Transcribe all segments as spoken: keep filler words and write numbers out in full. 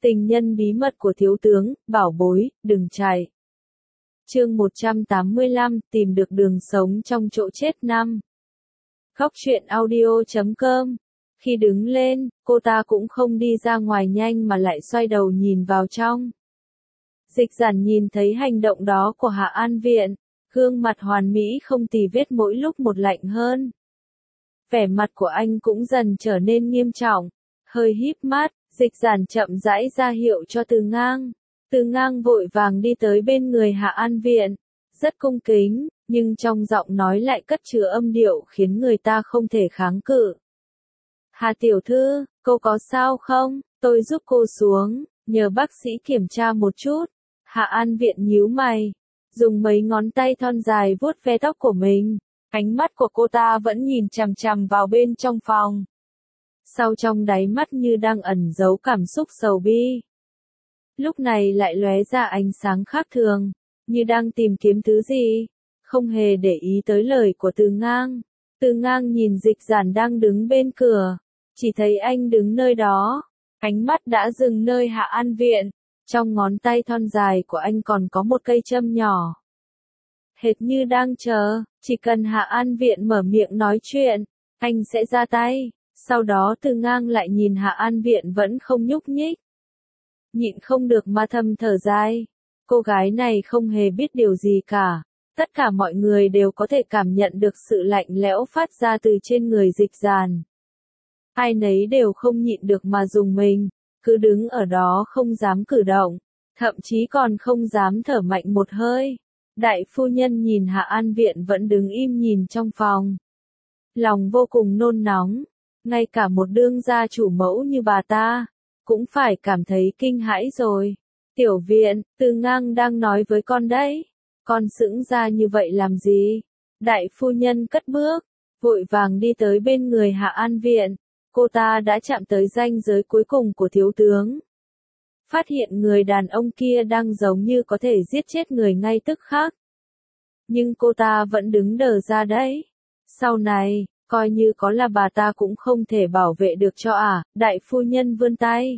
Tình nhân bí mật của thiếu tướng, bảo bối, đừng chạy. Chương một trăm tám mươi lăm, tìm được đường sống trong chỗ chết năm. Góc truyện audio chấm com. Khi đứng lên, cô ta cũng không đi ra ngoài nhanh mà lại xoay đầu nhìn vào trong. Dịch Giản nhìn thấy hành động đó của Hạ An Viện, gương mặt hoàn mỹ không tì vết mỗi lúc một lạnh hơn. Vẻ mặt của anh cũng dần trở nên nghiêm trọng, hơi híp mắt. Dịch Giản chậm rãi ra hiệu cho Từ Ngang. Từ Ngang vội vàng đi tới bên người Hạ An Viện, rất cung kính, nhưng trong giọng nói lại cất chứa âm điệu khiến người ta không thể kháng cự. Hà tiểu thư, cô có sao không? Tôi giúp cô xuống, nhờ bác sĩ kiểm tra một chút. Hạ An Viện nhíu mày, dùng mấy ngón tay thon dài vuốt ve tóc của mình. Ánh mắt của cô ta vẫn nhìn chằm chằm vào bên trong phòng. Sau trong đáy mắt như đang ẩn giấu cảm xúc sầu bi. Lúc này lại lóe ra ánh sáng khác thường, như đang tìm kiếm thứ gì, không hề để ý tới lời của Từ Ngang. Từ Ngang nhìn Dịch Giản đang đứng bên cửa, chỉ thấy anh đứng nơi đó, ánh mắt đã dừng nơi Hạ An Viện, trong ngón tay thon dài của anh còn có một cây châm nhỏ. Hệt như đang chờ, chỉ cần Hạ An Viện mở miệng nói chuyện, anh sẽ ra tay. Sau đó Từ Ngang lại nhìn Hạ An Viện vẫn không nhúc nhích. Nhịn không được mà thầm thở dài. Cô gái này không hề biết điều gì cả. Tất cả mọi người đều có thể cảm nhận được sự lạnh lẽo phát ra từ trên người Dịch Giản. Ai nấy đều không nhịn được mà dùng mình, cứ đứng ở đó không dám cử động, thậm chí còn không dám thở mạnh một hơi. Đại phu nhân nhìn Hạ An Viện vẫn đứng im nhìn trong phòng. Lòng vô cùng nôn nóng. Ngay cả một đương gia chủ mẫu như bà ta, cũng phải cảm thấy kinh hãi rồi. Tiểu Viện, Từ Ngang đang nói với con đấy. Con sững ra như vậy làm gì? Đại phu nhân cất bước, vội vàng đi tới bên người Hạ An Viện. Cô ta đã chạm tới ranh giới cuối cùng của thiếu tướng. Phát hiện người đàn ông kia đang giống như có thể giết chết người ngay tức khắc. Nhưng cô ta vẫn đứng đờ ra đấy. Sau này, coi như có là bà ta cũng không thể bảo vệ được cho à, đại phu nhân vươn tay.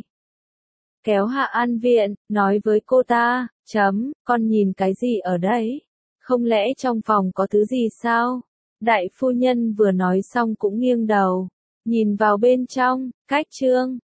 Kéo Hạ An Viện, nói với cô ta, chấm, con nhìn cái gì ở đây? Không lẽ trong phòng có thứ gì sao? Đại phu nhân vừa nói xong cũng nghiêng đầu, nhìn vào bên trong, cách chương,